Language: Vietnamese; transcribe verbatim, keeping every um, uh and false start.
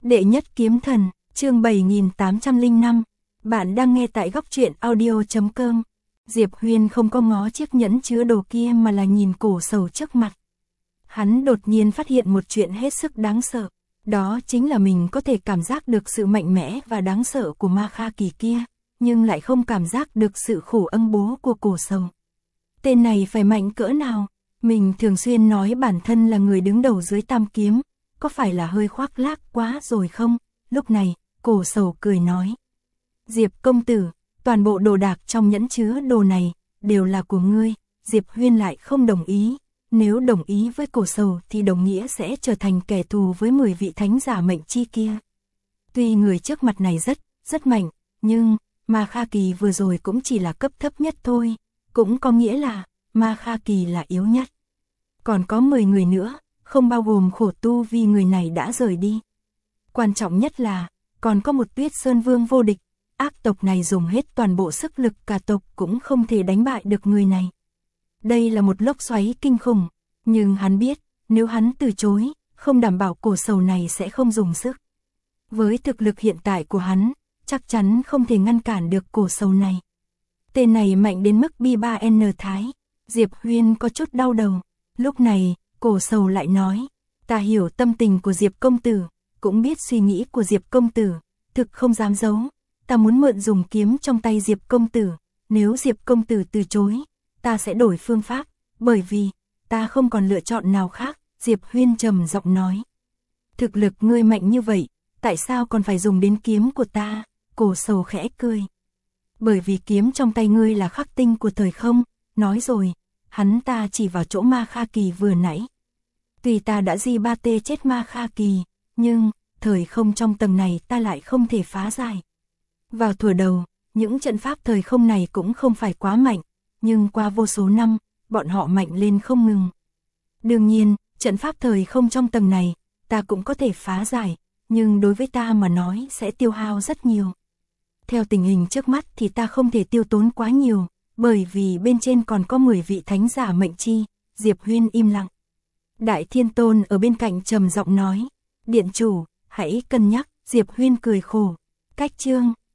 Đệ nhất kiếm thần, chương bảy nghìn tám trăm lẻ năm. Bạn đang nghe tại góc truyện audio chấm com. Diệp Huyên không có ngó chiếc nhẫn chứa đồ kia mà là nhìn cổ sầu trước mặt. Hắn đột nhiên phát hiện một chuyện hết sức đáng sợ. Đó chính là mình có thể cảm giác được sự mạnh mẽ và đáng sợ của Ma Kha Kỳ kia, nhưng lại không cảm giác được sự khổ ân bố của cổ sầu. Tên này phải mạnh cỡ nào? Mình thường xuyên nói bản thân là người đứng đầu dưới tam kiếm, có phải là hơi khoác lác quá rồi không? Lúc này, cổ sầu cười nói. Diệp công tử, toàn bộ đồ đạc trong nhẫn chứa đồ này, đều là của ngươi. Diệp Huyên lại không đồng ý. Nếu đồng ý với cổ sầu thì đồng nghĩa sẽ trở thành kẻ thù với mười vị thánh giả mệnh chi kia. Tuy người trước mặt này rất, rất mạnh, nhưng Ma Kha Kỳ vừa rồi cũng chỉ là cấp thấp nhất thôi. Cũng có nghĩa là Ma Kha Kỳ là yếu nhất. Còn có mười người nữa, không bao gồm khổ tu vì người này đã rời đi. Quan trọng nhất là, còn có một Tuyết Sơn Vương vô địch, ác tộc này dùng hết toàn bộ sức lực cả tộc cũng không thể đánh bại được người này. Đây là một lốc xoáy kinh khủng, nhưng hắn biết, nếu hắn từ chối, không đảm bảo cổ sầu này sẽ không dùng sức. Với thực lực hiện tại của hắn, chắc chắn không thể ngăn cản được cổ sầu này. Tên này mạnh đến mức B ba N Thái, Diệp Huyên có chút đau đầu. Lúc này, cổ sầu lại nói, ta hiểu tâm tình của Diệp công tử, cũng biết suy nghĩ của Diệp công tử, thực không dám giấu, ta muốn mượn dùng kiếm trong tay Diệp công tử, nếu Diệp công tử từ chối, ta sẽ đổi phương pháp, bởi vì, ta không còn lựa chọn nào khác, Diệp Huyên trầm giọng nói. Thực lực ngươi mạnh như vậy, tại sao còn phải dùng đến kiếm của ta? Cổ sầu khẽ cười. Bởi vì kiếm trong tay ngươi là khắc tinh của thời không, nói rồi, hắn ta chỉ vào chỗ Ma Kha Kỳ vừa nãy. Tuy ta đã di ba tê chết Ma Kha Kỳ, nhưng, thời không trong tầng này ta lại không thể phá giải. Vào thuở đầu, những trận pháp thời không này cũng không phải quá mạnh, nhưng qua vô số năm, bọn họ mạnh lên không ngừng. Đương nhiên, trận pháp thời không trong tầng này, ta cũng có thể phá giải, nhưng đối với ta mà nói sẽ tiêu hao rất nhiều. Theo tình hình trước mắt thì ta không thể tiêu tốn quá nhiều, bởi vì bên trên còn có mười vị thánh giả mệnh chi. Diệp Huyên im lặng. Đại Thiên Tôn ở bên cạnh trầm giọng nói, điện chủ, hãy cân nhắc. Diệp Huyên cười khổ. Cách chương